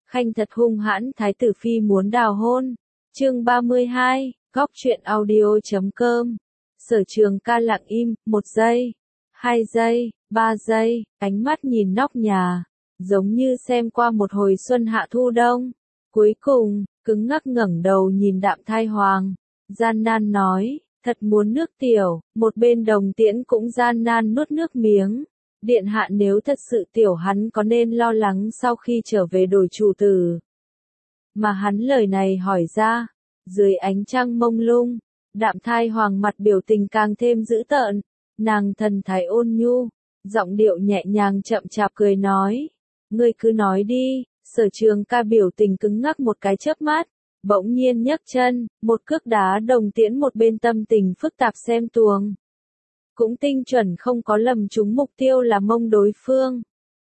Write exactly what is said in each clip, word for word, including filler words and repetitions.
Khanh thật hung hãn, thái tử phi muốn đào hôn. Chương ba mươi hai, góc truyện audio chấm com. Sở Trường Ca lặng im, một giây, hai giây, ba giây, ánh mắt nhìn nóc nhà, giống như xem qua một hồi xuân hạ thu đông. Cuối cùng, cứng ngắc ngẩng đầu nhìn Đạm Thai Hoàng, gian nan nói, thật muốn nước tiểu. Một bên Đồng Tiễn cũng gian nan nuốt nước miếng. Điện hạ, nếu thật sự tiểu, hắn có nên lo lắng sau khi trở về đổi chủ tử? Mà hắn lời này hỏi ra, dưới ánh trăng mông lung, Đạm Thai Hoàng mặt biểu tình càng thêm dữ tợn. Nàng thần thái ôn nhu, giọng điệu nhẹ nhàng chậm chạp cười nói, ngươi cứ nói đi. Sở Trường Ca biểu tình cứng ngắc một cái chớp mắt, bỗng nhiên nhấc chân, một cước đá Đồng Tiễn một bên tâm tình phức tạp xem tuồng. Cũng tinh chuẩn không có lầm trúng mục tiêu là mông đối phương.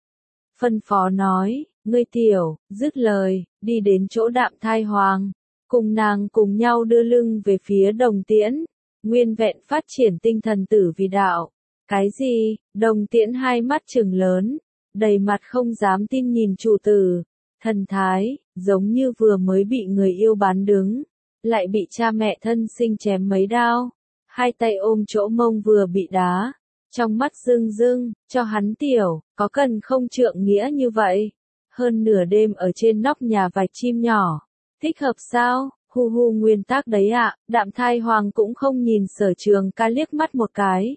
Phân phó nói, ngươi tiểu, dứt lời, đi đến chỗ Đạm Thai Hoàng, cùng nàng cùng nhau đưa lưng về phía Đồng Tiễn, nguyên vẹn phát triển tinh thần tử vì đạo. Cái gì? Đồng Tiễn hai mắt trừng lớn, đầy mặt không dám tin nhìn chủ tử, thần thái, giống như vừa mới bị người yêu bán đứng, lại bị cha mẹ thân sinh chém mấy đao. Hai tay ôm chỗ mông vừa bị đá, trong mắt rưng rưng, cho hắn tiểu, có cần không trượng nghĩa như vậy? Hơn nửa đêm ở trên nóc nhà vạch chim nhỏ, thích hợp sao? Hu hu, nguyên tắc đấy ạ. Đạm Thai Hoàng cũng không nhìn Sở Trường Ca liếc mắt một cái.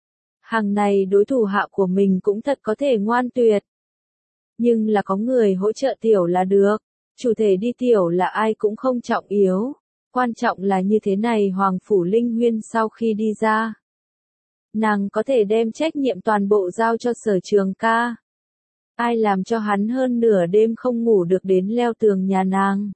Hàng này đối thủ hạ của mình cũng thật có thể ngoan tuyệt. Nhưng là có người hỗ trợ tiểu là được, chủ thể đi tiểu là ai cũng không trọng yếu. Quan trọng là như thế này. Hoàng phủ Linh Huyên sau khi đi ra, nàng có thể đem trách nhiệm toàn bộ giao cho Sở Trường Ca. Ai làm cho hắn hơn nửa đêm không ngủ được đến leo tường nhà nàng?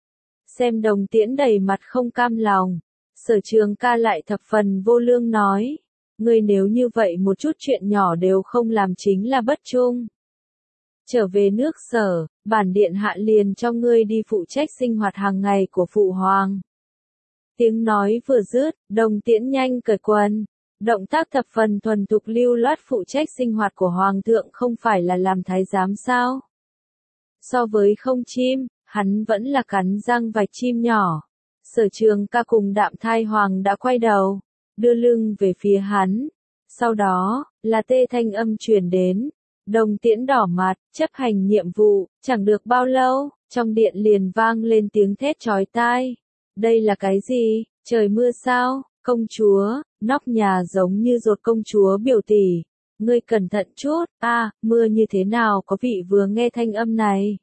Xem Đồng Tiễn đầy mặt không cam lòng, Sở Trường Ca lại thập phần vô lương nói, ngươi nếu như vậy một chút chuyện nhỏ đều không làm chính là bất trung. Trở về nước Sở, bản điện hạ liền cho ngươi đi phụ trách sinh hoạt hàng ngày của phụ hoàng. Tiếng nói vừa dứt, Đồng Tiễn nhanh cởi quần, động tác thập phần thuần thục lưu loát. Phụ trách sinh hoạt của hoàng thượng không phải là làm thái giám sao? So với không chim, hắn vẫn là cắn răng vạch chim nhỏ. Sở Trường Ca cùng Đạm Thai Hoàng đã quay đầu, đưa lưng về phía hắn. Sau đó, là tê thanh âm truyền đến. Đồng Tiễn đỏ mặt, chấp hành nhiệm vụ. Chẳng được bao lâu, trong điện liền vang lên tiếng thét chói tai. Đây là cái gì? Trời mưa sao? Công chúa, nóc nhà giống như dột công chúa biểu tỷ. Ngươi cẩn thận chút. A, à, mưa như thế nào? Có vị vừa nghe thanh âm này.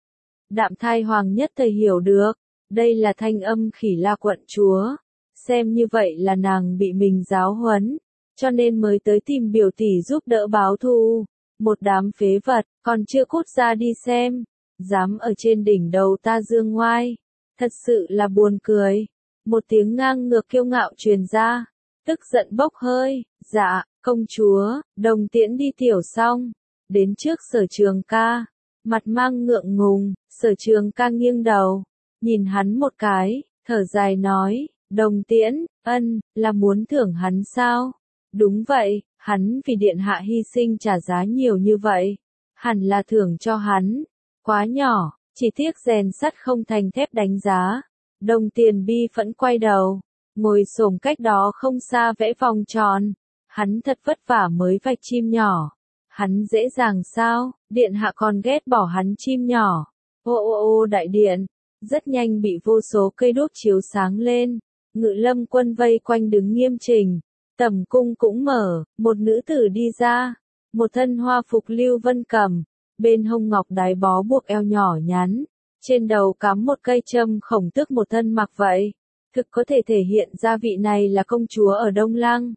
Đạm Thai Hoàng nhất thời hiểu được, đây là thanh âm Khỉ La quận chúa. Xem như vậy là nàng bị mình giáo huấn, cho nên mới tới tìm biểu tỷ giúp đỡ báo thù. Một đám phế vật, còn chưa cút ra đi xem, dám ở trên đỉnh đầu ta dương ngoai. Thật sự là buồn cười. Một tiếng ngang ngược kiêu ngạo truyền ra, tức giận bốc hơi. Dạ, công chúa. Đồng Tiễn đi tiểu xong, đến trước Sở Trường Ca, mặt mang ngượng ngùng. Sở Trường Ca nghiêng đầu, nhìn hắn một cái, thở dài nói, Đồng Tiễn, ân, là muốn thưởng hắn sao? Đúng vậy, hắn vì điện hạ hy sinh trả giá nhiều như vậy, hẳn là thưởng cho hắn. Quá nhỏ, chỉ tiếc rèn sắt không thành thép đánh giá. Đồng Tiền bi phẫn quay đầu, ngồi xổm cách đó không xa vẽ vòng tròn. Hắn thật vất vả mới vạch chim nhỏ. Hắn dễ dàng sao? Điện hạ còn ghét bỏ hắn chim nhỏ. Ô ô ô, đại điện, rất nhanh bị vô số cây đuốc chiếu sáng lên. Ngự lâm quân vây quanh đứng nghiêm chỉnh. Tẩm cung cũng mở, một nữ tử đi ra. Một thân hoa phục lưu vân cầm, bên hông ngọc đái bó buộc eo nhỏ nhắn. Trên đầu cắm một cây châm khổng tước, một thân mặc vậy. Thực có thể thể hiện ra vị này là công chúa ở Đông Lăng.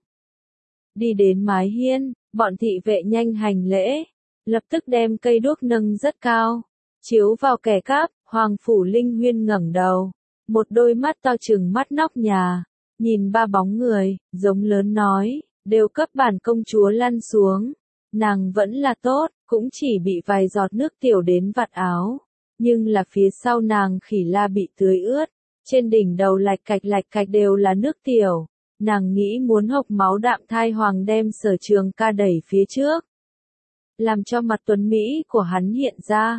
Đi đến mái hiên, bọn thị vệ nhanh hành lễ, lập tức đem cây đuốc nâng rất cao, chiếu vào kẻ cắp. Hoàng phủ Linh Huyên ngẩng đầu, một đôi mắt to trừng mắt nóc nhà, nhìn ba bóng người, giống lớn nói, đều cấp bản công chúa lăn xuống. Nàng vẫn là tốt, cũng chỉ bị vài giọt nước tiểu đến vạt áo, nhưng là phía sau nàng Khỉ La bị tưới ướt, trên đỉnh đầu lạch cạch lạch cạch đều là nước tiểu. Nàng nghĩ muốn hộc máu. Đạm Thai Hoàng đem Sở Trường Ca đẩy phía trước, làm cho mặt tuấn Mỹ của hắn hiện ra.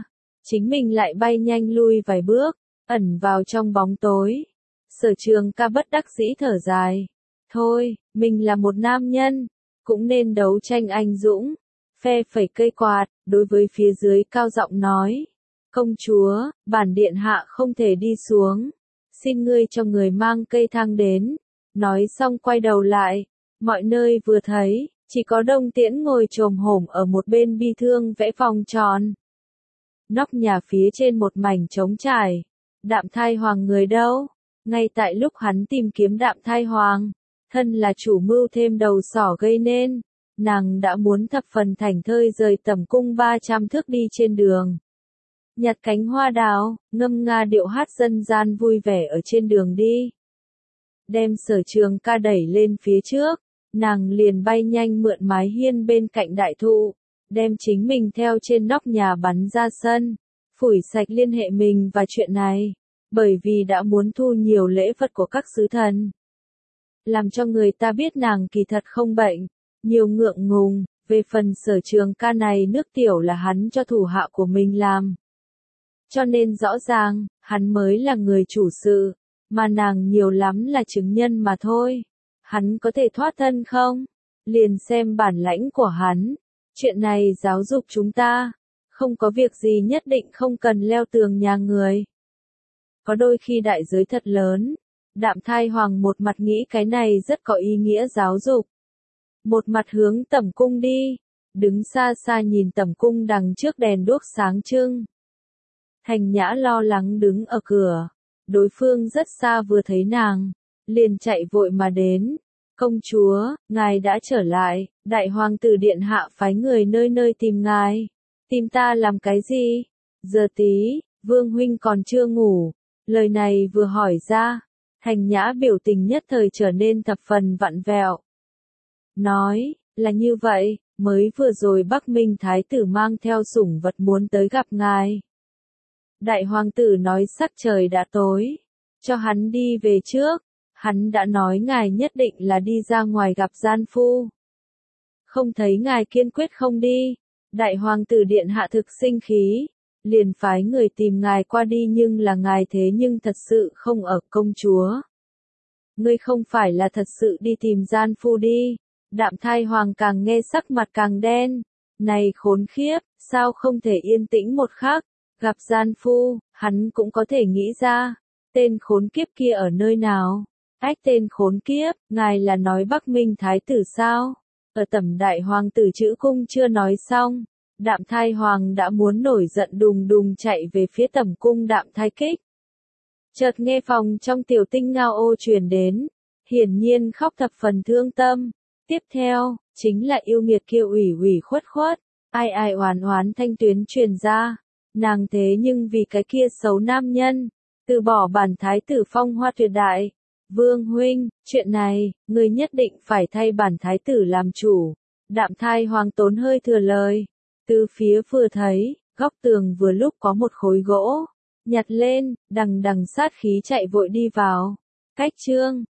chính mình lại bay nhanh lui vài bước, ẩn vào trong bóng tối. Sở Trường Ca bất đắc dĩ thở dài. Thôi, mình là một nam nhân, cũng nên đấu tranh anh dũng. Phe phẩy cây quạt, đối với phía dưới cao giọng nói. Công chúa, bản điện hạ không thể đi xuống. Xin ngươi cho người mang cây thang đến. Nói xong quay đầu lại. Mọi nơi vừa thấy, chỉ có Đông Tiễn ngồi chồm hổm ở một bên bi thương vẽ vòng tròn. Nóc nhà phía trên một mảnh trống trải. Đạm Thai Hoàng người đâu? Ngay tại lúc hắn tìm kiếm Đạm Thai Hoàng, thân là chủ mưu thêm đầu sỏ gây nên, nàng đã muốn thập phần thảnh thơi rời tẩm cung ba trăm thước đi trên đường. Nhặt cánh hoa đào, ngâm nga điệu hát dân gian vui vẻ ở trên đường đi. Đem Sở Trường Ca đẩy lên phía trước, nàng liền bay nhanh mượn mái hiên bên cạnh đại thụ, đem chính mình theo trên nóc nhà bắn ra sân, phủi sạch liên hệ mình và chuyện này, bởi vì đã muốn thu nhiều lễ vật của các sứ thần. Làm cho người ta biết nàng kỳ thật không bệnh, nhiều ngượng ngùng, về phần Sở Trường Ca này nước tiểu là hắn cho thủ hạ của mình làm. Cho nên rõ ràng, hắn mới là người chủ sự, mà nàng nhiều lắm là chứng nhân mà thôi. Hắn có thể thoát thân không? Liền xem bản lãnh của hắn. Chuyện này giáo dục chúng ta. Không có việc gì nhất định không cần leo tường nhà người. Có đôi khi đại giới thật lớn. Đạm Thai Hoàng một mặt nghĩ cái này rất có ý nghĩa giáo dục. Một mặt hướng tẩm cung đi. Đứng xa xa nhìn tẩm cung đằng trước đèn đuốc sáng trưng. Thành Nhã lo lắng đứng ở cửa. Đối phương rất xa vừa thấy nàng, liền chạy vội mà đến. Công chúa, ngài đã trở lại, đại hoàng tử điện hạ phái người nơi nơi tìm ngài. Tìm ta làm cái gì? Giờ tí, vương huynh còn chưa ngủ. Lời này vừa hỏi ra, Thành Nhã biểu tình nhất thời trở nên thập phần vặn vẹo. Nói, là như vậy, mới vừa rồi Bắc Minh Thái tử mang theo sủng vật muốn tới gặp ngài. Đại hoàng tử nói sắc trời đã tối, cho hắn đi về trước, hắn đã nói ngài nhất định là đi ra ngoài gặp gian phu. Không thấy ngài kiên quyết không đi, đại hoàng tử điện hạ thực sinh khí, liền phái người tìm ngài qua đi nhưng là ngài thế nhưng thật sự không ở. Công chúa. Ngươi không phải là thật sự đi tìm gian phu đi, Đạm Thai Hoàng càng nghe sắc mặt càng đen, này khốn khiếp, sao không thể yên tĩnh một khắc. Gặp gian phu, hắn cũng có thể nghĩ ra, tên khốn kiếp kia ở nơi nào. Ách tên khốn kiếp, ngài là nói Bắc Minh Thái tử sao? Ở tẩm đại hoàng tử chữ cung chưa nói xong, Đạm Thai Hoàng đã muốn nổi giận đùng đùng chạy về phía tẩm cung Đạm Thai Kích. Chợt nghe phòng trong tiểu tinh ngao ô truyền đến, hiển nhiên khóc thập phần thương tâm. Tiếp theo, chính là yêu nghiệt kia ủy ủy khuất khuất, ai ai oán oán thanh tuyến truyền ra. Nàng thế nhưng vì cái kia xấu nam nhân, từ bỏ bản thái tử phong hoa tuyệt đại. Vương huynh, chuyện này, người nhất định phải thay bản thái tử làm chủ. Đạm Thai Hoàng tốn hơi thừa lời. Từ phía vừa thấy, góc tường vừa lúc có một khối gỗ. Nhặt lên, đằng đằng sát khí chạy vội đi vào. Cách chương.